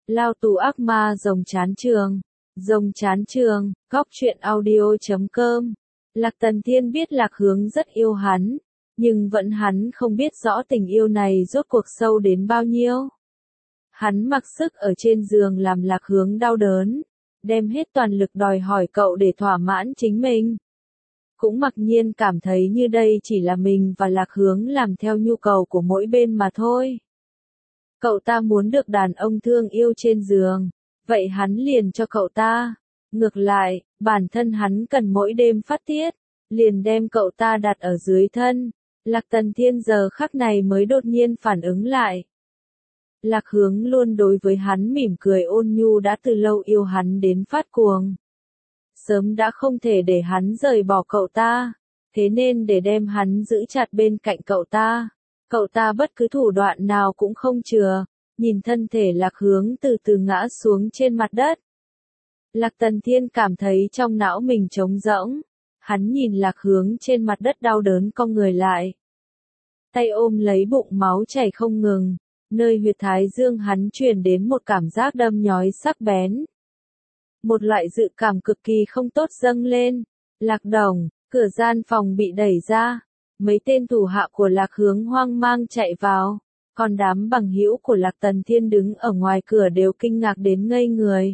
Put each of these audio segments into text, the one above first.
Lao tù ác ma rồng chán trường. Rồng chán trường, góc truyện audio.com. Lạc Tần Thiên biết Lạc Hướng rất yêu hắn, nhưng vẫn hắn không biết rõ tình yêu này rốt cuộc sâu đến bao nhiêu. Hắn mặc sức ở trên giường làm Lạc Hướng đau đớn, đem hết toàn lực đòi hỏi cậu để thỏa mãn chính mình. Cũng mặc nhiên cảm thấy như đây chỉ là mình và Lạc Hướng làm theo nhu cầu của mỗi bên mà thôi. Cậu ta muốn được đàn ông thương yêu trên giường, vậy hắn liền cho cậu ta. Ngược lại, bản thân hắn cần mỗi đêm phát tiết, liền đem cậu ta đặt ở dưới thân. Lạc Tần Thiên giờ khắc này mới đột nhiên phản ứng lại. Lạc Hướng luôn đối với hắn mỉm cười ôn nhu đã từ lâu yêu hắn đến phát cuồng. Sớm đã không thể để hắn rời bỏ cậu ta, thế nên để đem hắn giữ chặt bên cạnh cậu ta bất cứ thủ đoạn nào cũng không chừa, nhìn thân thể Lạc Hướng từ từ ngã xuống trên mặt đất. Lạc Tần Thiên cảm thấy trong não mình trống rỗng, hắn nhìn Lạc Hướng trên mặt đất đau đớn cong người lại. Tay ôm lấy bụng máu chảy không ngừng, nơi huyệt thái dương hắn truyền đến một cảm giác đâm nhói sắc bén. Một loại dự cảm cực kỳ không tốt dâng lên. Lạc Đồng, cửa gian phòng bị đẩy ra. Mấy tên thủ hạ của Lạc Hướng hoang mang chạy vào. Còn đám bằng hữu của Lạc Tần Thiên đứng ở ngoài cửa đều kinh ngạc đến ngây người.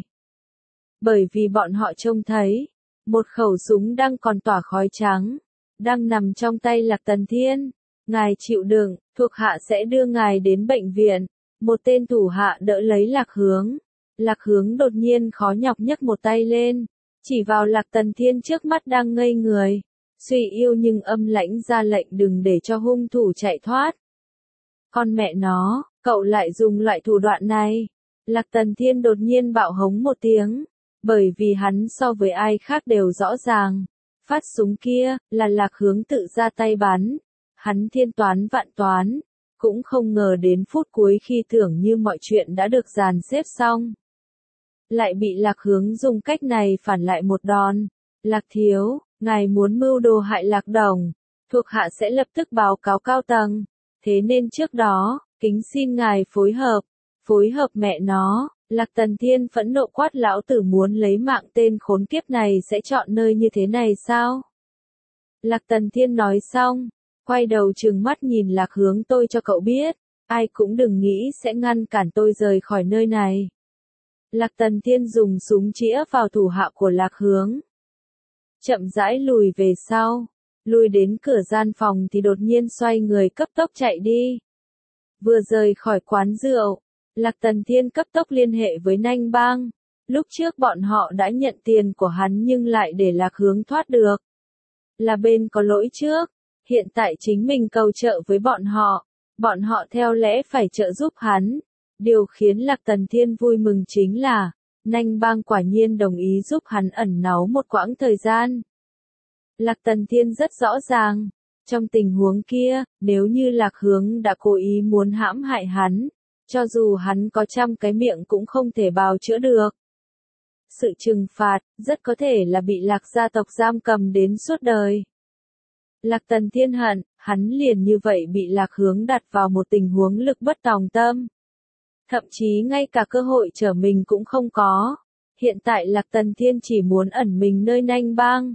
Bởi vì bọn họ trông thấy, một khẩu súng đang còn tỏa khói trắng, đang nằm trong tay Lạc Tần Thiên. Ngài chịu đựng, thuộc hạ sẽ đưa ngài đến bệnh viện. Một tên thủ hạ đỡ lấy Lạc Hướng. Lạc Hướng đột nhiên khó nhọc nhấc một tay lên, chỉ vào Lạc Tần Thiên trước mắt đang ngây người, suy yêu nhưng âm lãnh ra lệnh đừng để cho hung thủ chạy thoát. Con mẹ nó, cậu lại dùng loại thủ đoạn này. Lạc Tần Thiên đột nhiên bạo hống một tiếng, bởi vì hắn so với ai khác đều rõ ràng, phát súng kia là Lạc Hướng tự ra tay bắn. Hắn thiên toán vạn toán, cũng không ngờ đến phút cuối khi tưởng như mọi chuyện đã được dàn xếp xong, lại bị Lạc Hướng dùng cách này phản lại một đòn. Lạc thiếu, ngài muốn mưu đồ hại Lạc Đồng, thuộc hạ sẽ lập tức báo cáo cao tầng, thế nên trước đó, kính xin ngài phối hợp mẹ nó. Lạc Tần Thiên phẫn nộ quát lão tử muốn lấy mạng tên khốn kiếp này sẽ chọn nơi như thế này sao? Lạc Tần Thiên nói xong, quay đầu trừng mắt nhìn Lạc Hướng, tôi cho cậu biết, ai cũng đừng nghĩ sẽ ngăn cản tôi rời khỏi nơi này. Lạc Tần Thiên dùng súng chĩa vào thủ hạ của Lạc Hướng. Chậm rãi lùi về sau, lùi đến cửa gian phòng thì đột nhiên xoay người cấp tốc chạy đi. Vừa rời khỏi quán rượu, Lạc Tần Thiên cấp tốc liên hệ với Nanh Bang. Lúc trước bọn họ đã nhận tiền của hắn nhưng lại để Lạc Hướng thoát được. Là bên có lỗi trước, hiện tại chính mình cầu trợ với bọn họ theo lẽ phải trợ giúp hắn. Điều khiến Lạc Tần Thiên vui mừng chính là, Nanh Bang quả nhiên đồng ý giúp hắn ẩn náu một quãng thời gian. Lạc Tần Thiên rất rõ ràng, trong tình huống kia, nếu như Lạc Hướng đã cố ý muốn hãm hại hắn, cho dù hắn có 100 cái miệng cũng không thể bào chữa được. Sự trừng phạt, rất có thể là bị Lạc gia tộc giam cầm đến suốt đời. Lạc Tần Thiên hận, hắn liền như vậy bị Lạc Hướng đặt vào một tình huống lực bất tòng tâm. Thậm chí ngay cả cơ hội trở mình cũng không có. Hiện tại Lạc Tần Thiên chỉ muốn ẩn mình nơi Nanh Bang.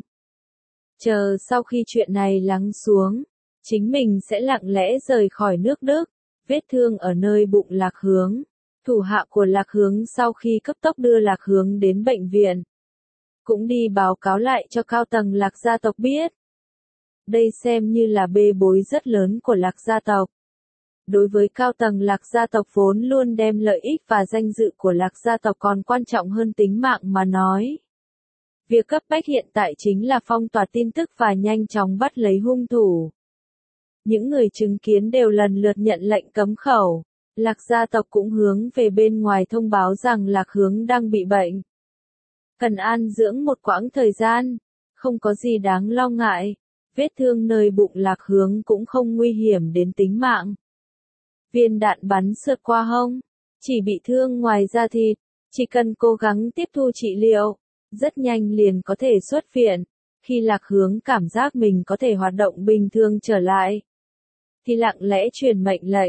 Chờ sau khi chuyện này lắng xuống, chính mình sẽ lặng lẽ rời khỏi nước Đức. Vết thương ở nơi bụng Lạc Hướng. Thủ hạ của Lạc Hướng sau khi cấp tốc đưa Lạc Hướng đến bệnh viện, cũng đi báo cáo lại cho cao tầng Lạc gia tộc biết. Đây xem như là bê bối rất lớn của Lạc gia tộc. Đối với cao tầng Lạc gia tộc vốn luôn đem lợi ích và danh dự của Lạc gia tộc còn quan trọng hơn tính mạng mà nói. Việc cấp bách hiện tại chính là phong tỏa tin tức và nhanh chóng bắt lấy hung thủ. Những người chứng kiến đều lần lượt nhận lệnh cấm khẩu. Lạc gia tộc cũng hướng về bên ngoài thông báo rằng Lạc Hướng đang bị bệnh, cần an dưỡng một quãng thời gian, không có gì đáng lo ngại. Vết thương nơi bụng Lạc Hướng cũng không nguy hiểm đến tính mạng. Viên đạn bắn sượt qua hông, chỉ bị thương ngoài da thịt, chỉ cần cố gắng tiếp thu trị liệu, rất nhanh liền có thể xuất viện. Khi Lạc Hướng cảm giác mình có thể hoạt động bình thường trở lại, thì lặng lẽ truyền mệnh lệnh,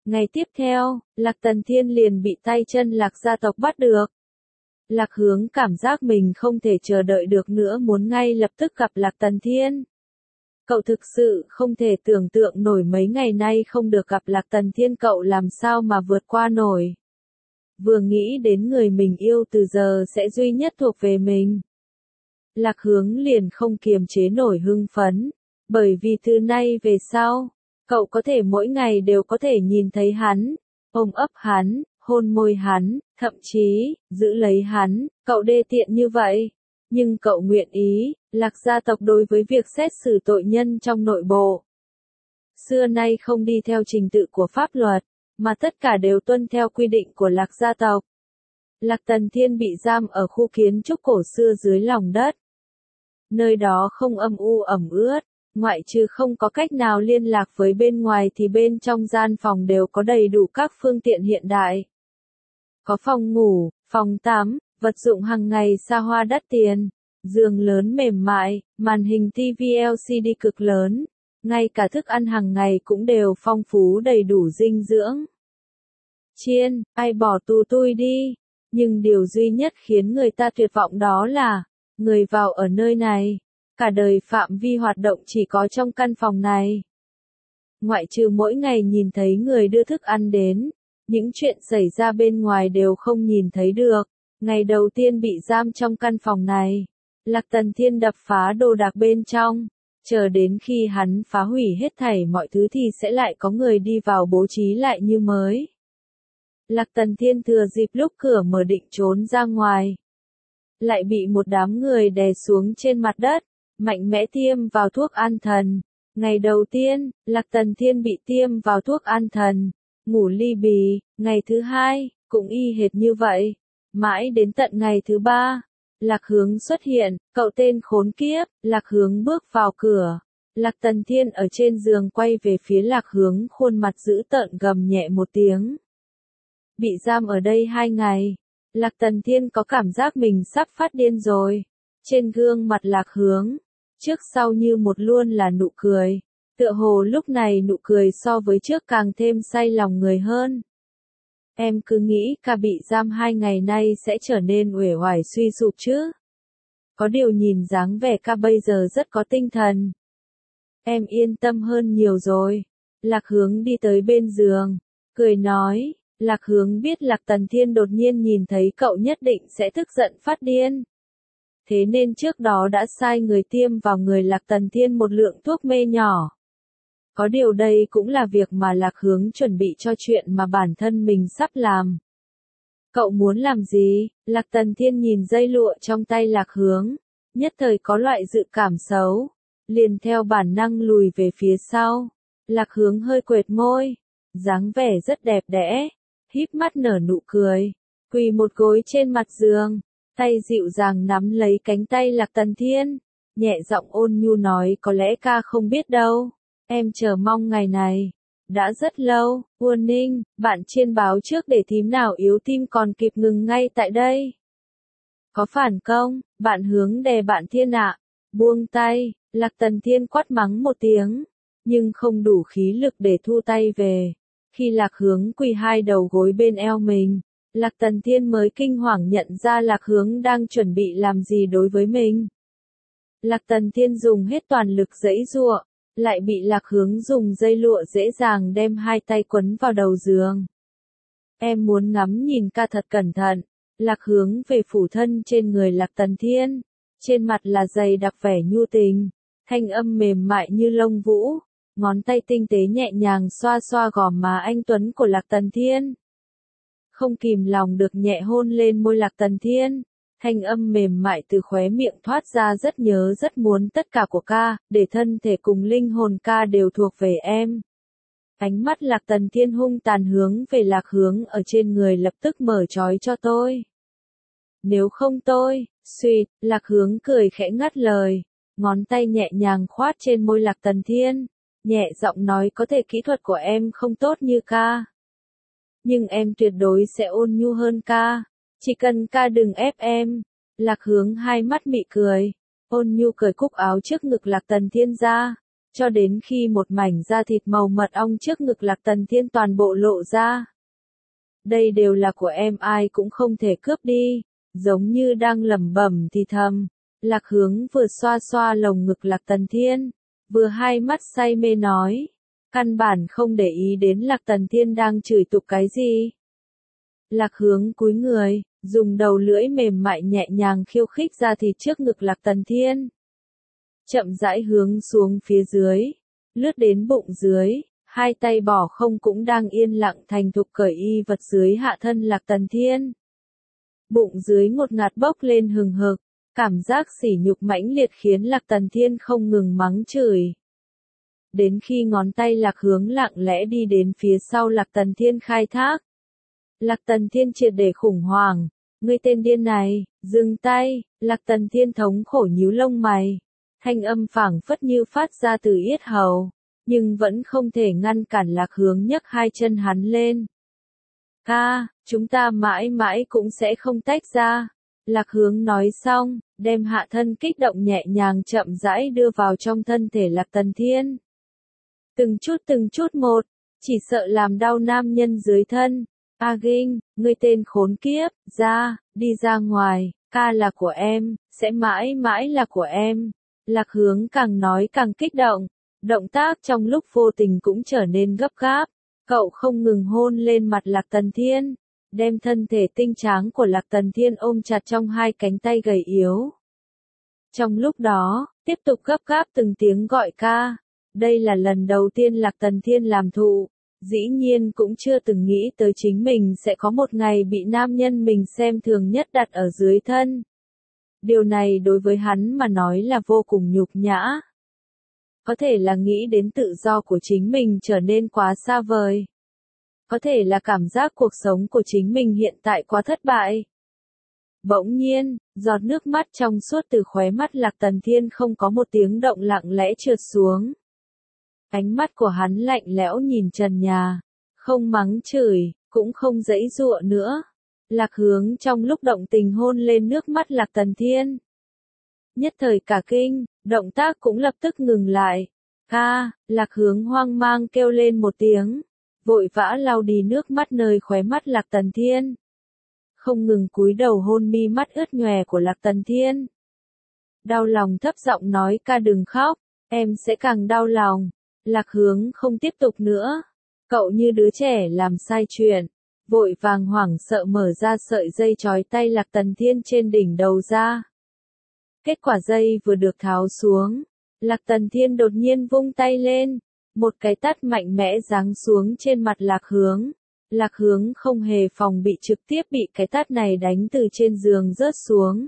Ngày tiếp theo, Lạc Tần Thiên liền bị tay chân Lạc gia tộc bắt được. Lạc Hướng cảm giác mình không thể chờ đợi được nữa, muốn ngay lập tức gặp Lạc Tần Thiên. Cậu thực sự không thể tưởng tượng nổi mấy ngày nay không được gặp Lạc Tần Thiên cậu làm sao mà vượt qua nổi. Vừa nghĩ đến người mình yêu từ giờ sẽ duy nhất thuộc về mình. Lạc Hướng liền không kiềm chế nổi hưng phấn, bởi vì từ nay về sau, cậu có thể mỗi ngày đều có thể nhìn thấy hắn, ôm ấp hắn, hôn môi hắn, thậm chí, giữ lấy hắn, cậu đê tiện như vậy. Nhưng cậu nguyện ý, Lạc gia tộc đối với việc xét xử tội nhân trong nội bộ. Xưa nay không đi theo trình tự của pháp luật, mà tất cả đều tuân theo quy định của Lạc gia tộc. Lạc Tần Thiên bị giam ở khu kiến trúc cổ xưa dưới lòng đất. Nơi đó không âm u ẩm ướt, ngoại trừ không có cách nào liên lạc với bên ngoài thì bên trong gian phòng đều có đầy đủ các phương tiện hiện đại. Có phòng ngủ, phòng tắm, vật dụng hàng ngày xa hoa đắt tiền, giường lớn mềm mại, màn hình TV LCD cực lớn, ngay cả thức ăn hàng ngày cũng đều phong phú đầy đủ dinh dưỡng. Chiên, ai bỏ tù tui đi, nhưng điều duy nhất khiến người ta tuyệt vọng đó là, người vào ở nơi này, cả đời phạm vi hoạt động chỉ có trong căn phòng này. Ngoại trừ mỗi ngày nhìn thấy người đưa thức ăn đến, những chuyện xảy ra bên ngoài đều không nhìn thấy được. Ngày đầu tiên bị giam trong căn phòng này, Lạc Tần Thiên đập phá đồ đạc bên trong, chờ đến khi hắn phá hủy hết thảy mọi thứ thì sẽ lại có người đi vào bố trí lại như mới. Lạc Tần Thiên thừa dịp lúc cửa mở định trốn ra ngoài, lại bị một đám người đè xuống trên mặt đất, mạnh mẽ tiêm vào thuốc an thần. Ngày đầu tiên, Lạc Tần Thiên bị tiêm vào thuốc an thần, ngủ ly bì, ngày thứ hai, cũng y hệt như vậy. Mãi đến tận ngày thứ ba, Lạc Hướng xuất hiện, cậu tên khốn kiếp, Lạc Hướng bước vào cửa. Lạc Tần Thiên ở trên giường quay về phía Lạc Hướng, khuôn mặt dữ tợn gầm nhẹ một tiếng. Bị giam ở đây 2 ngày, Lạc Tần Thiên có cảm giác mình sắp phát điên rồi. Trên gương mặt Lạc Hướng, trước sau như một luôn là nụ cười. Tựa hồ lúc này nụ cười so với trước càng thêm say lòng người hơn. Em cứ nghĩ ca bị giam 2 ngày nay sẽ trở nên uể oải suy sụp chứ. Có điều nhìn dáng vẻ ca bây giờ rất có tinh thần. Em yên tâm hơn nhiều rồi. Lạc Hướng đi tới bên giường, cười nói. Lạc Hướng biết Lạc Tần Thiên đột nhiên nhìn thấy cậu nhất định sẽ tức giận phát điên. Thế nên trước đó đã sai người tiêm vào người Lạc Tần Thiên một lượng thuốc mê nhỏ. Có điều đây cũng là việc mà Lạc Hướng chuẩn bị cho chuyện mà bản thân mình sắp làm. Cậu muốn làm gì? Lạc Tần Thiên nhìn dây lụa trong tay Lạc Hướng, nhất thời có loại dự cảm xấu, liền theo bản năng lùi về phía sau. Lạc Hướng hơi quệt môi, dáng vẻ rất đẹp đẽ, híp mắt nở nụ cười, quỳ một gối trên mặt giường, tay dịu dàng nắm lấy cánh tay Lạc Tần Thiên, nhẹ giọng ôn nhu nói có lẽ ca không biết đâu. Em chờ mong ngày này, đã rất lâu. Uôn Ninh, bạn chiên báo trước để thím nào yếu tim còn kịp ngừng ngay tại đây. Có phản công, bạn Hướng đè bạn Thiên ạ. Buông tay, Lạc Tần Thiên quát mắng một tiếng, nhưng không đủ khí lực để thu tay về. Khi Lạc Hướng quỳ hai đầu gối bên eo mình, Lạc Tần Thiên mới kinh hoàng nhận ra Lạc Hướng đang chuẩn bị làm gì đối với mình. Lạc Tần Thiên dùng hết toàn lực giãy giụa, lại bị Lạc Hướng dùng dây lụa dễ dàng đem hai tay quấn vào đầu giường. Em muốn ngắm nhìn ca thật cẩn thận. Lạc Hướng về phủ thân trên người Lạc Tần Thiên, trên mặt là dày đặc vẻ nhu tình, thanh âm mềm mại như lông vũ, ngón tay tinh tế nhẹ nhàng xoa xoa gò má anh tuấn của Lạc Tần Thiên. Không kìm lòng được nhẹ hôn lên môi Lạc Tần Thiên. Thanh âm mềm mại từ khóe miệng thoát ra rất nhớ rất muốn tất cả của ca, để thân thể cùng linh hồn ca đều thuộc về em. Ánh mắt Lạc Tần Thiên hung tàn hướng về Lạc Hướng ở trên người lập tức mở trói cho tôi. Nếu không tôi, suýt, Lạc Hướng cười khẽ ngắt lời, ngón tay nhẹ nhàng khoát trên môi Lạc Tần Thiên, nhẹ giọng nói có thể kỹ thuật của em không tốt như ca. Nhưng em tuyệt đối sẽ ôn nhu hơn ca. Chỉ cần ca đừng ép em. Lạc Hướng hai mắt mị cười, ôn nhu cởi cúc áo trước ngực Lạc Tần Thiên ra, cho đến khi một mảnh da thịt màu mật ong trước ngực Lạc Tần Thiên toàn bộ lộ ra. Đây đều là của em, ai cũng không thể cướp đi, giống như đang lẩm bẩm thì thầm. Lạc Hướng vừa xoa xoa lồng ngực Lạc Tần Thiên, vừa hai mắt say mê nói, căn bản không để ý đến Lạc Tần Thiên đang chửi tục cái gì. Lạc Hướng cúi người, dùng đầu lưỡi mềm mại nhẹ nhàng khiêu khích ra thịt trước ngực Lạc Tần Thiên. Chậm rãi hướng xuống phía dưới, lướt đến bụng dưới, hai tay bỏ không cũng đang yên lặng thành thục cởi y vật dưới hạ thân Lạc Tần Thiên. Bụng dưới ngột ngạt bốc lên hừng hực, cảm giác sỉ nhục mãnh liệt khiến Lạc Tần Thiên không ngừng mắng chửi. Đến khi ngón tay Lạc Hướng lặng lẽ đi đến phía sau Lạc Tần Thiên khai thác. Lạc Tần Thiên triệt để khủng hoảng, ngươi tên điên này, dừng tay. Lạc Tần Thiên thống khổ nhíu lông mày, thanh âm phảng phất như phát ra từ yết hầu, nhưng vẫn không thể ngăn cản Lạc Hướng nhấc hai chân hắn lên. Ca, chúng ta mãi mãi cũng sẽ không tách ra. Lạc Hướng nói xong, đem hạ thân kích động nhẹ nhàng chậm rãi đưa vào trong thân thể Lạc Tần Thiên. Từng chút một, chỉ sợ làm đau nam nhân dưới thân. A Kinh, ngươi tên khốn kiếp, đi ra ngoài, ca là của em, sẽ mãi mãi là của em. Lạc Hướng càng nói càng kích động, động tác trong lúc vô tình cũng trở nên gấp gáp. Cậu không ngừng hôn lên mặt Lạc Tần Thiên, đem thân thể tinh tráng của Lạc Tần Thiên ôm chặt trong hai cánh tay gầy yếu. Trong lúc đó, tiếp tục gấp gáp từng tiếng gọi ca. Đây là lần đầu tiên Lạc Tần Thiên làm thụ, dĩ nhiên cũng chưa từng nghĩ tới chính mình sẽ có một ngày bị nam nhân mình xem thường nhất đặt ở dưới thân. Điều này đối với hắn mà nói là vô cùng nhục nhã. Có thể là nghĩ đến tự do của chính mình trở nên quá xa vời. Có thể là cảm giác cuộc sống của chính mình hiện tại quá thất bại. Bỗng nhiên, giọt nước mắt trong suốt từ khóe mắt Lạc Tần Thiên không có một tiếng động lặng lẽ trượt xuống. Ánh mắt của hắn lạnh lẽo nhìn trần nhà, không mắng chửi, cũng không giãy giụa nữa. Lạc Hướng trong lúc động tình hôn lên nước mắt Lạc Tần Thiên. Nhất thời cả kinh, động tác cũng lập tức ngừng lại. Ca, Lạc Hướng hoang mang kêu lên một tiếng, vội vã lau đi nước mắt nơi khóe mắt Lạc Tần Thiên. Không ngừng cúi đầu hôn mi mắt ướt nhòe của Lạc Tần Thiên. Đau lòng thấp giọng nói, ca đừng khóc, em sẽ càng đau lòng. Lạc Hướng không tiếp tục nữa. Cậu như đứa trẻ làm sai chuyện, vội vàng hoảng sợ mở ra sợi dây trói tay Lạc Tần Thiên trên đỉnh đầu ra. Kết quả dây vừa được tháo xuống, Lạc Tần Thiên đột nhiên vung tay lên, một cái tát mạnh mẽ giáng xuống trên mặt Lạc Hướng. Lạc Hướng không hề phòng bị trực tiếp bị cái tát này đánh từ trên giường rớt xuống.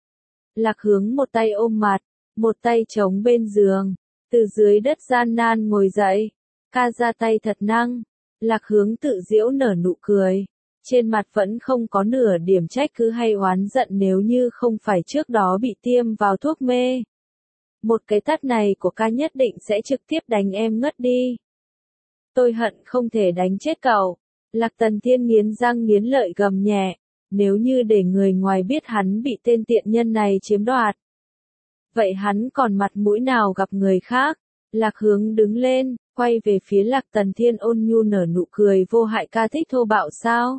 Lạc Hướng một tay ôm mặt, một tay chống bên giường, từ dưới đất gian nan ngồi dậy. Ca ra tay thật năng. Lạc Hướng tự giễu nở nụ cười, trên mặt vẫn không có nửa điểm trách cứ hay oán giận nếu như không phải trước đó bị tiêm vào thuốc mê. Một cái tát này của ca nhất định sẽ trực tiếp đánh em ngất đi. Tôi hận không thể đánh chết cậu. Lạc Tần Thiên nghiến răng nghiến lợi gầm nhẹ, nếu như để người ngoài biết hắn bị tên tiện nhân này chiếm đoạt. Vậy hắn còn mặt mũi nào gặp người khác? Lạc Hướng đứng lên, quay về phía Lạc Tần Thiên ôn nhu nở nụ cười vô hại, ca thích thô bạo sao?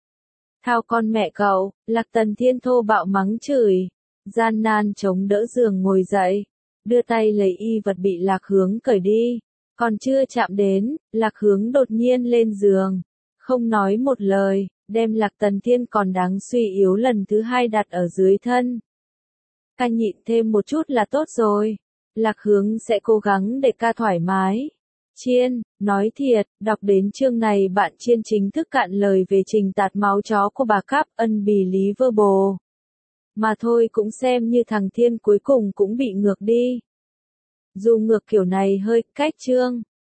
Thao con mẹ cậu, Lạc Tần Thiên thô bạo mắng chửi, gian nan chống đỡ giường ngồi dậy, đưa tay lấy y vật bị Lạc Hướng cởi đi, còn chưa chạm đến, Lạc Hướng đột nhiên lên giường, không nói một lời, đem Lạc Tần Thiên còn đáng suy yếu lần thứ hai đặt ở dưới thân. Ca nhịn thêm một chút là tốt rồi. Lạc Hướng sẽ cố gắng để ca thoải mái. Chiên, nói thiệt, đọc đến chương này bạn Chiên chính thức cạn lời về trình tạt máu chó của bà Cáp Unbelievable. Mà thôi cũng xem như thằng Thiên cuối cùng cũng bị ngược đi. Dù ngược kiểu này hơi cách chương.